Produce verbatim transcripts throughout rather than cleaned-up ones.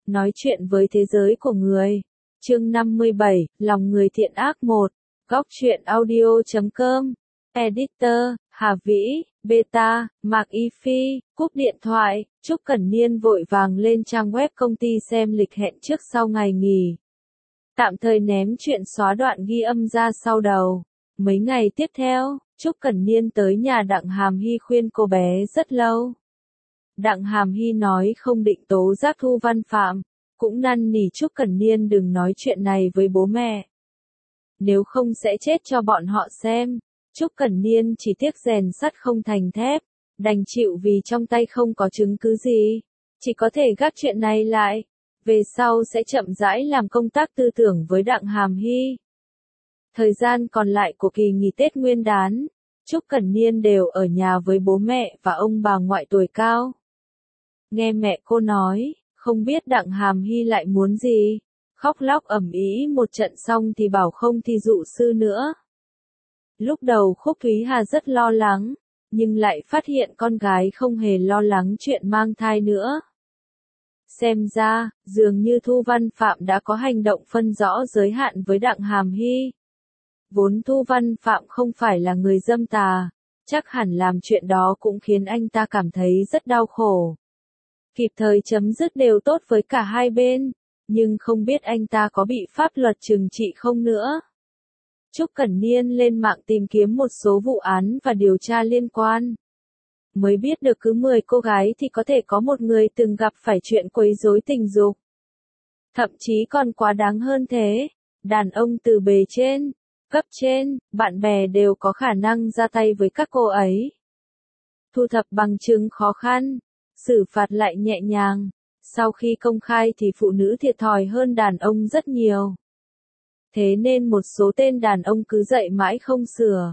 Nói chuyện với thế giới của người. Chương năm mươi bảy, lòng người thiện ác một. Góc truyện audio chấm com. Editor, Hà Vĩ, Beta, Mạc Y Phi, cúp điện thoại, Trúc Cẩn Niên vội vàng lên trang web công ty xem lịch hẹn trước sau ngày nghỉ. Tạm thời ném chuyện xóa đoạn ghi âm ra sau đầu. Mấy ngày tiếp theo, Trúc Cẩn Niên tới nhà Đặng Hàm Hy khuyên cô bé rất lâu. Đặng Hàm Hy nói không định tố giác Thu Văn Phạm, cũng năn nỉ Trúc Cẩn Niên đừng nói chuyện này với bố mẹ. Nếu không sẽ chết cho bọn họ xem. Trúc Cẩn Niên chỉ tiếc rèn sắt không thành thép, đành chịu vì trong tay không có chứng cứ gì, chỉ có thể gác chuyện này lại, về sau sẽ chậm rãi làm công tác tư tưởng với Đặng Hàm Hy. Thời gian còn lại của kỳ nghỉ Tết Nguyên đán, Trúc Cẩn Niên đều ở nhà với bố mẹ và ông bà ngoại tuổi cao. Nghe mẹ cô nói, không biết Đặng Hàm Hy lại muốn gì, khóc lóc ầm ĩ một trận xong thì bảo không thi dụ sư nữa. Lúc đầu Khúc Thúy Hà rất lo lắng, nhưng lại phát hiện con gái không hề lo lắng chuyện mang thai nữa. Xem ra, dường như Thu Văn Phạm đã có hành động phân rõ giới hạn với Đặng Hàm Hy. Vốn Thu Văn Phạm không phải là người dâm tà, chắc hẳn làm chuyện đó cũng khiến anh ta cảm thấy rất đau khổ. Kịp thời chấm dứt đều tốt với cả hai bên, nhưng không biết anh ta có bị pháp luật trừng trị không nữa. Trúc Cẩn Niên lên mạng tìm kiếm một số vụ án và điều tra liên quan. Mới biết được cứ mười cô gái thì có thể có một người từng gặp phải chuyện quấy rối tình dục. Thậm chí còn quá đáng hơn thế, đàn ông từ bề trên, cấp trên, bạn bè đều có khả năng ra tay với các cô ấy. Thu thập bằng chứng khó khăn, xử phạt lại nhẹ nhàng, sau khi công khai thì phụ nữ thiệt thòi hơn đàn ông rất nhiều. Thế nên một số tên đàn ông cứ dậy mãi không sửa.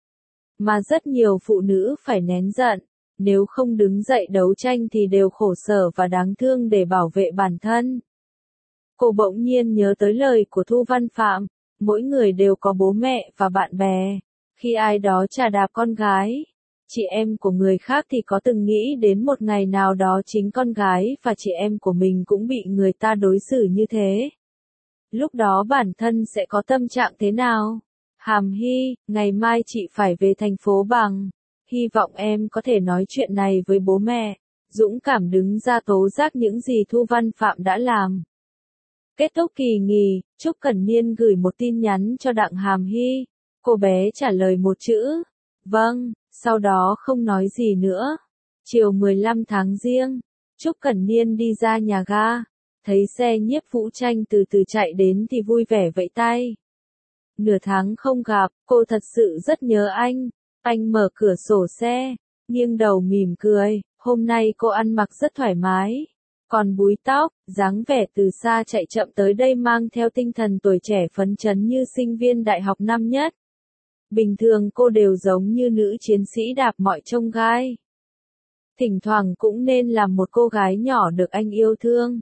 Mà rất nhiều phụ nữ phải nén giận, nếu không đứng dậy đấu tranh thì đều khổ sở và đáng thương để bảo vệ bản thân. Cô bỗng nhiên nhớ tới lời của Thu Văn Phạm, mỗi người đều có bố mẹ và bạn bè. Khi ai đó chà đạp con gái, chị em của người khác thì có từng nghĩ đến một ngày nào đó chính con gái và chị em của mình cũng bị người ta đối xử như thế. Lúc đó bản thân sẽ có tâm trạng thế nào? Hàm Hy, ngày mai chị phải về thành phố Bằng. Hy vọng em có thể nói chuyện này với bố mẹ. Dũng cảm đứng ra tố giác những gì Thu Văn Phạm đã làm. Kết thúc kỳ nghỉ, Trúc Cẩn Niên gửi một tin nhắn cho Đặng Hàm Hy. Cô bé trả lời một chữ. Vâng, sau đó không nói gì nữa. Chiều mười lăm tháng Giêng, Trúc Cẩn Niên đi ra nhà ga. Thấy xe Nhiếp Vũ Tranh từ từ chạy đến thì vui vẻ vẫy tay. Nửa tháng không gặp, cô thật sự rất nhớ anh. Anh mở cửa sổ xe, nghiêng đầu mỉm cười. Hôm nay cô ăn mặc rất thoải mái. Còn búi tóc, dáng vẻ từ xa chạy chậm tới đây mang theo tinh thần tuổi trẻ phấn chấn như sinh viên đại học năm nhất. Bình thường cô đều giống như nữ chiến sĩ đạp mọi chông gai. Thỉnh thoảng cũng nên làm một cô gái nhỏ được anh yêu thương.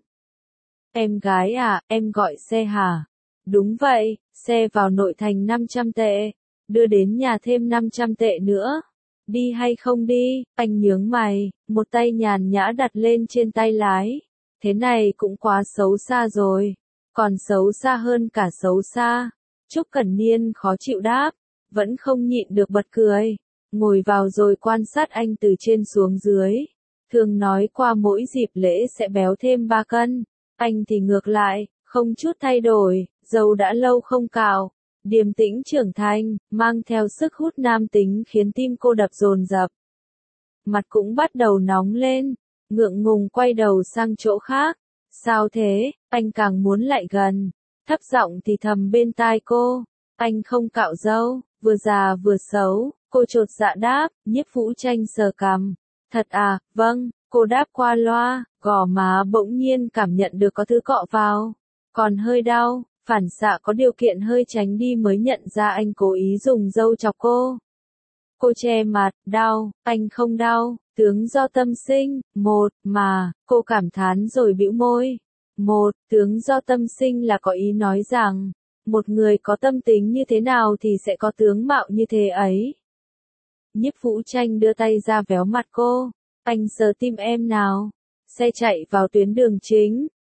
Em gái à, em gọi xe hả? Đúng vậy, xe vào nội thành năm trăm tệ, đưa đến nhà thêm năm trăm tệ nữa. Đi hay không đi? Anh nhướng mày, một tay nhàn nhã đặt lên trên tay lái. Thế này cũng quá xấu xa rồi, còn xấu xa hơn cả xấu xa. Trúc Cẩn Niên khó chịu đáp, vẫn không nhịn được bật cười. Ngồi vào rồi quan sát anh từ trên xuống dưới. Thường nói qua mỗi dịp lễ sẽ béo thêm ba cân. Anh thì ngược lại, không chút thay đổi, dâu đã lâu không cạo, điềm tĩnh trưởng thành, mang theo sức hút nam tính khiến tim cô đập dồn dập. Mặt cũng bắt đầu nóng lên, ngượng ngùng quay đầu sang chỗ khác. Sao thế? Anh càng muốn lại gần, thấp giọng thì thầm bên tai cô. Anh không cạo râu, vừa già vừa xấu, cô chột dạ đáp. Nhiếp Vũ Tranh sờ cằm. Thật à? Vâng, cô đáp qua loa, gò má bỗng nhiên cảm nhận được có thứ cọ vào. Còn hơi đau, phản xạ có điều kiện hơi tránh đi mới nhận ra anh cố ý dùng dâu chọc cô. Cô che mặt, đau, anh không đau, tướng do tâm sinh, một, mà, cô cảm thán rồi bĩu môi. Một, tướng do tâm sinh là có ý nói rằng, một người có tâm tính như thế nào thì sẽ có tướng mạo như thế ấy. Nhiếp Vũ Tranh đưa tay ra véo mặt cô. Anh sờ tim em nào. Xe chạy vào tuyến đường chính.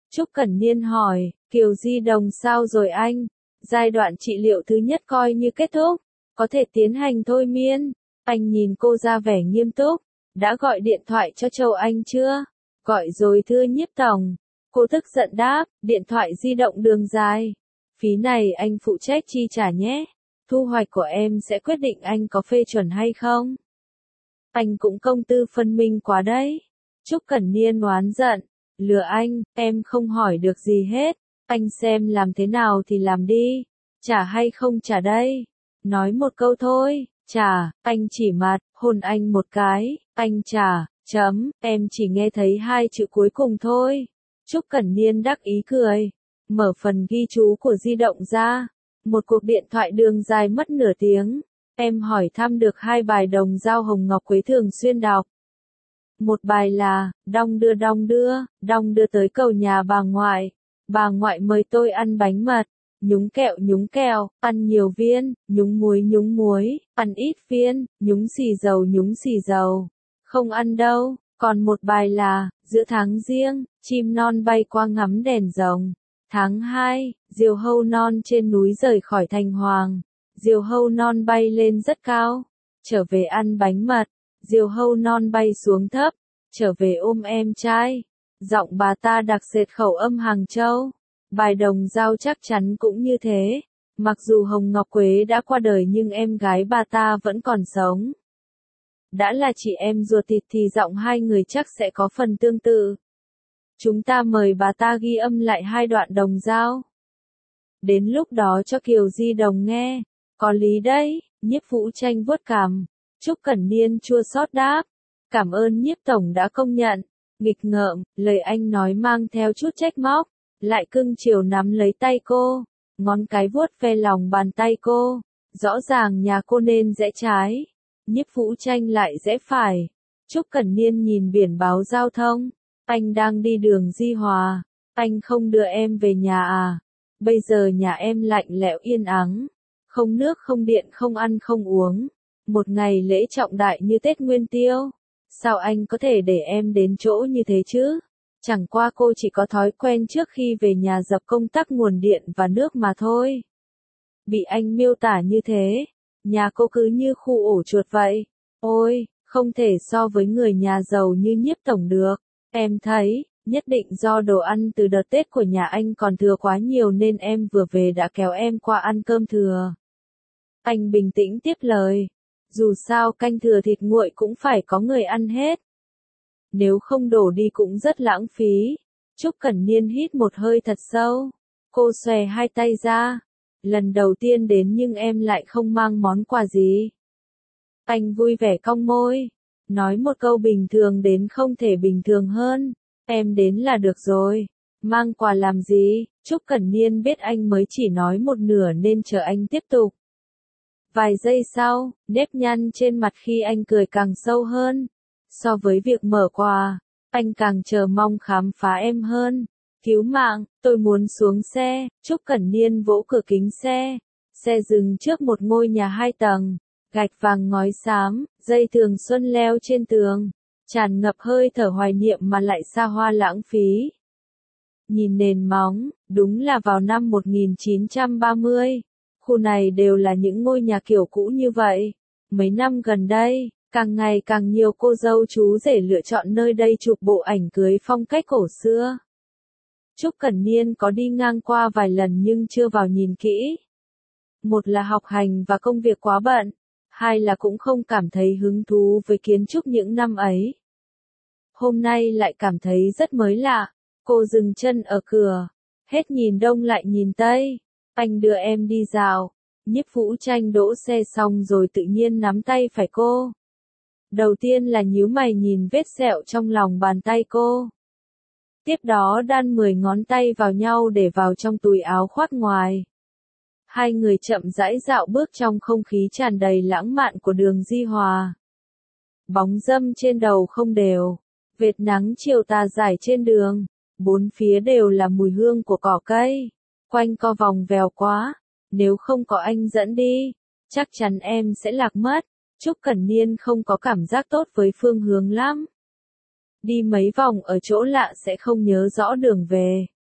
Trúc Cẩn Niên hỏi, Kiều Di Đồng sao rồi anh? Giai đoạn trị liệu thứ nhất coi như kết thúc, có thể tiến hành thôi miên. Anh nhìn cô ra vẻ nghiêm túc, đã gọi điện thoại cho Châu Anh chưa? Gọi rồi thưa Nhiếp tổng. Cô tức giận đáp, điện thoại di động đường dài. Phí này anh phụ trách chi trả nhé. Thu hoạch của em sẽ quyết định anh có phê chuẩn hay không. Anh cũng công tư phân minh quá đấy. Trúc Cẩn Niên oán giận, lừa anh, em không hỏi được gì hết. Anh xem làm thế nào thì làm đi. Trả hay không trả đây? Nói một câu thôi, trả, anh chỉ mặt, hôn anh một cái, anh trả, chấm, em chỉ nghe thấy hai chữ cuối cùng thôi. Trúc Cẩn Niên đắc ý cười, mở phần ghi chú của di động ra. Một cuộc điện thoại đường dài mất nửa tiếng. Em hỏi thăm được hai bài đồng dao Hồng Ngọc Quế thường xuyên đọc. Một bài là, đong đưa đong đưa, đong đưa tới cầu nhà bà ngoại. Bà ngoại mời tôi ăn bánh mật, nhúng kẹo nhúng kẹo, ăn nhiều viên, nhúng muối nhúng muối, ăn ít viên, nhúng xì dầu nhúng xì dầu. Không ăn đâu. Còn một bài là, giữa tháng giêng, chim non bay qua ngắm đèn rồng. Tháng hai, diều hâu non trên núi rời khỏi thành hoàng. Diều hâu non bay lên rất cao, trở về ăn bánh mật. Diều hâu non bay xuống thấp, trở về ôm em trai. Giọng bà ta đặc sệt khẩu âm Hàng Châu. Bài đồng dao chắc chắn cũng như thế. Mặc dù Hồng Ngọc Quế đã qua đời nhưng em gái bà ta vẫn còn sống. Đã là chị em ruột thịt thì giọng hai người chắc sẽ có phần tương tự. Chúng ta mời bà ta ghi âm lại hai đoạn đồng dao. Đến lúc đó cho Kiều Di Đồng nghe. Có lý đấy, Nhiếp Vũ Tranh vuốt cằm. Trúc Cẩn Niên chua xót đáp. Cảm ơn Nhiếp tổng đã công nhận. Nghịch ngợm, lời anh nói mang theo chút trách móc. Lại cưng chiều nắm lấy tay cô. Ngón cái vuốt ve lòng bàn tay cô. Rõ ràng nhà cô nên rẽ trái. Nhiếp Vũ Tranh lại rẽ phải. Trúc Cẩn Niên nhìn biển báo giao thông. Anh đang đi đường Di Hòa. Anh không đưa em về nhà à? Bây giờ nhà em lạnh lẽo yên ắng. Không nước không điện không ăn không uống. Một ngày lễ trọng đại như Tết Nguyên Tiêu. Sao anh có thể để em đến chỗ như thế chứ? Chẳng qua cô chỉ có thói quen trước khi về nhà dập công tắc nguồn điện và nước mà thôi. Bị anh miêu tả như thế. Nhà cô cứ như khu ổ chuột vậy. Ôi, không thể so với người nhà giàu như Nhiếp tổng được. Em thấy, nhất định do đồ ăn từ đợt Tết của nhà anh còn thừa quá nhiều nên em vừa về đã kéo em qua ăn cơm thừa. Anh bình tĩnh tiếp lời. Dù sao canh thừa thịt nguội cũng phải có người ăn hết. Nếu không đổ đi cũng rất lãng phí. Trúc Cẩn Niên hít một hơi thật sâu. Cô xòe hai tay ra. Lần đầu tiên đến nhưng em lại không mang món quà gì. Anh vui vẻ cong môi. Nói một câu bình thường đến không thể bình thường hơn. Em đến là được rồi. Mang quà làm gì? Trúc Cẩn Niên biết anh mới chỉ nói một nửa nên chờ anh tiếp tục. Vài giây sau, nếp nhăn trên mặt khi anh cười càng sâu hơn. So với việc mở quà, anh càng chờ mong khám phá em hơn. Cứu mạng, tôi muốn xuống xe. Trúc Cẩn Niên vỗ cửa kính xe. Xe dừng trước một ngôi nhà hai tầng. Gạch vàng ngói xám, dây thường xuân leo trên tường. Tràn ngập hơi thở hoài niệm mà lại xa hoa lãng phí. Nhìn nền móng, đúng là vào năm một nghìn chín trăm ba mươi. Khu này đều là những ngôi nhà kiểu cũ như vậy. Mấy năm gần đây, càng ngày càng nhiều cô dâu chú rể lựa chọn nơi đây chụp bộ ảnh cưới phong cách cổ xưa. Trúc Cẩn Niên có đi ngang qua vài lần nhưng chưa vào nhìn kỹ. Một là học hành và công việc quá bận, hai là cũng không cảm thấy hứng thú với kiến trúc những năm ấy. Hôm nay lại cảm thấy rất mới lạ. Cô dừng chân ở cửa, hết nhìn đông lại nhìn tây. Anh đưa em đi dạo. Nhiếp Vũ Tranh đỗ xe xong rồi tự nhiên nắm tay phải cô. Đầu tiên là nhíu mày nhìn vết sẹo trong lòng bàn tay cô. Tiếp đó đan mười ngón tay vào nhau để vào trong túi áo khoác ngoài. Hai người chậm rãi dạo bước trong không khí tràn đầy lãng mạn của đường Di Hòa. Bóng râm trên đầu không đều. Vệt nắng chiều tà rải trên đường. Bốn phía đều là mùi hương của cỏ cây. Quanh co vòng vèo quá. Nếu không có anh dẫn đi, chắc chắn em sẽ lạc mất. Trúc Cẩn Niên không có cảm giác tốt với phương hướng lắm. Đi mấy vòng ở chỗ lạ sẽ không nhớ rõ đường về.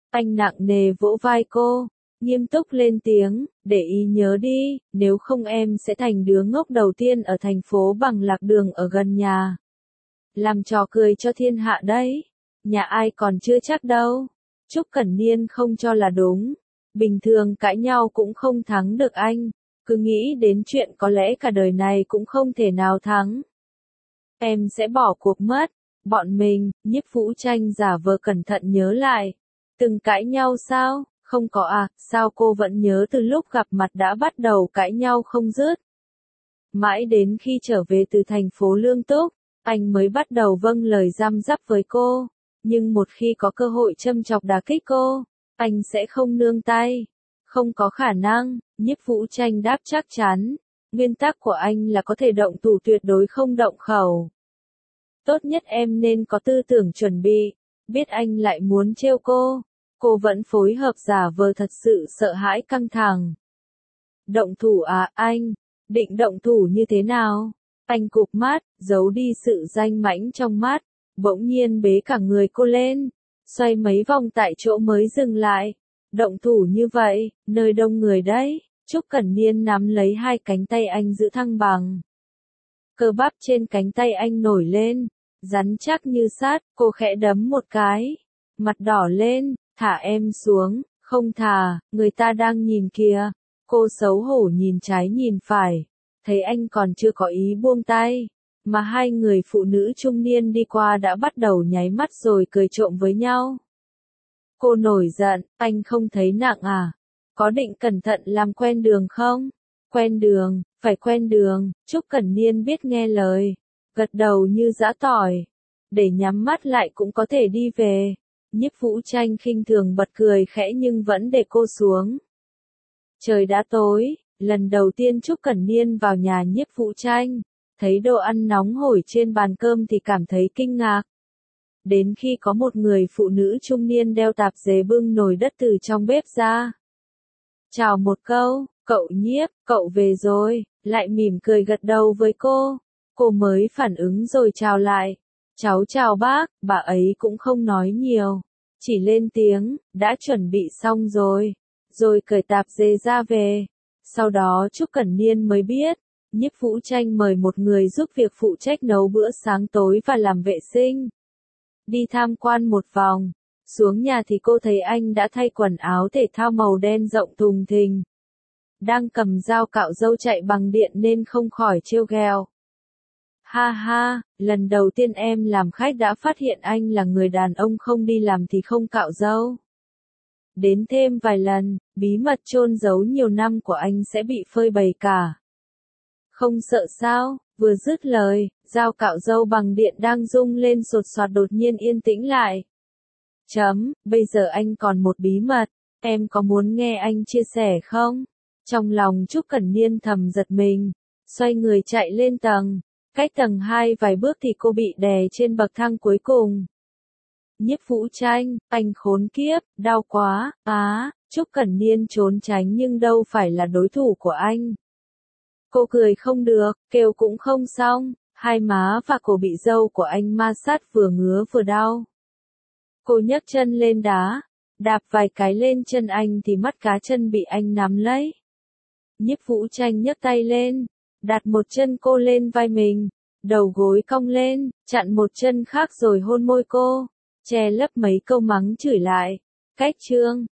Anh nặng nề vỗ vai cô, nghiêm túc lên tiếng, để ý nhớ đi, nếu không em sẽ thành đứa ngốc đầu tiên ở thành phố bằng lạc đường ở gần nhà. Làm trò cười cho thiên hạ đấy, nhà ai còn chưa chắc đâu. Trúc Cẩn Niên không cho là đúng, bình thường cãi nhau cũng không thắng được anh, cứ nghĩ đến chuyện có lẽ cả đời này cũng không thể nào thắng. Em sẽ bỏ cuộc mất, bọn mình, Nhiếp Vũ Tranh giả vờ cẩn thận nhớ lại. Từng cãi nhau sao? Không có à, sao cô vẫn nhớ từ lúc gặp mặt đã bắt đầu cãi nhau không dứt. Mãi đến khi trở về từ thành phố Lương Túc, anh mới bắt đầu vâng lời răm rắp với cô. Nhưng một khi có cơ hội châm chọc đả kích cô, anh sẽ không nương tay. Không có khả năng, Nhiếp Vũ Tranh đáp chắc chắn. Nguyên tắc của anh là có thể động thủ tuyệt đối không động khẩu. Tốt nhất em nên có tư tưởng chuẩn bị, biết anh lại muốn trêu cô. Cô vẫn phối hợp giả vờ thật sự sợ hãi căng thẳng. Động thủ à, anh? Định động thủ như thế nào? Anh cụp mắt, giấu đi sự danh mãnh trong mắt, bỗng nhiên bế cả người cô lên, xoay mấy vòng tại chỗ mới dừng lại. Động thủ như vậy, nơi đông người đấy. Trúc Cẩn Niên nắm lấy hai cánh tay anh giữ thăng bằng. Cơ bắp trên cánh tay anh nổi lên, rắn chắc như sắt, cô khẽ đấm một cái. Mặt đỏ lên, thả em xuống, không thả, người ta đang nhìn kìa. Cô xấu hổ nhìn trái nhìn phải, thấy anh còn chưa có ý buông tay, mà hai người phụ nữ trung niên đi qua đã bắt đầu nháy mắt rồi cười trộm với nhau. Cô nổi giận, anh không thấy nặng à? Có định cẩn thận làm quen đường không? Quen đường, phải quen đường. Trúc Cẩn Niên biết nghe lời, gật đầu như giã tỏi, để nhắm mắt lại cũng có thể đi về. Nhiếp Vũ Tranh khinh thường bật cười khẽ nhưng vẫn để cô xuống. Trời đã tối, lần đầu tiên Trúc Cẩn Niên vào nhà Nhiếp Vũ Tranh, thấy đồ ăn nóng hổi trên bàn cơm thì cảm thấy kinh ngạc. Đến khi có một người phụ nữ trung niên đeo tạp dề bưng nồi đất từ trong bếp ra. Chào một câu, cậu Nhiếp, cậu về rồi, lại mỉm cười gật đầu với cô. Cô mới phản ứng rồi chào lại. Cháu chào bác, bà ấy cũng không nói nhiều, chỉ lên tiếng, đã chuẩn bị xong rồi, rồi cởi tạp dề ra về. Sau đó Trúc Cẩn Niên mới biết, Nhiếp Vũ Tranh mời một người giúp việc phụ trách nấu bữa sáng tối và làm vệ sinh. Đi tham quan một vòng, xuống nhà thì cô thấy anh đã thay quần áo thể thao màu đen rộng thùng thình. Đang cầm dao cạo râu chạy bằng điện nên không khỏi trêu ghẹo. Ha ha, lần đầu tiên em làm khách đã phát hiện anh là người đàn ông không đi làm thì không cạo râu. Đến thêm vài lần, bí mật chôn giấu nhiều năm của anh sẽ bị phơi bày cả. Không sợ sao? Vừa dứt lời, dao cạo râu bằng điện đang rung lên sột soạt đột nhiên yên tĩnh lại. Chấm, bây giờ anh còn một bí mật, em có muốn nghe anh chia sẻ không? Trong lòng Trúc Cẩn Niên thầm giật mình, xoay người chạy lên tầng. Cách tầng hai vài bước thì cô bị đè trên bậc thang cuối cùng. Nhiếp Vũ Tranh, anh khốn kiếp, đau quá, á, Trúc Cẩn Niên trốn tránh nhưng đâu phải là đối thủ của anh. Cô cười không được, kêu cũng không xong, hai má và cổ bị râu của anh ma sát vừa ngứa vừa đau. Cô nhấc chân lên đá, đạp vài cái lên chân anh thì mắt cá chân bị anh nắm lấy. Nhiếp Vũ Tranh nhấc tay lên, đặt một chân cô lên vai mình, đầu gối cong lên, chặn một chân khác rồi hôn môi cô, che lấp mấy câu mắng chửi lại. Cách chương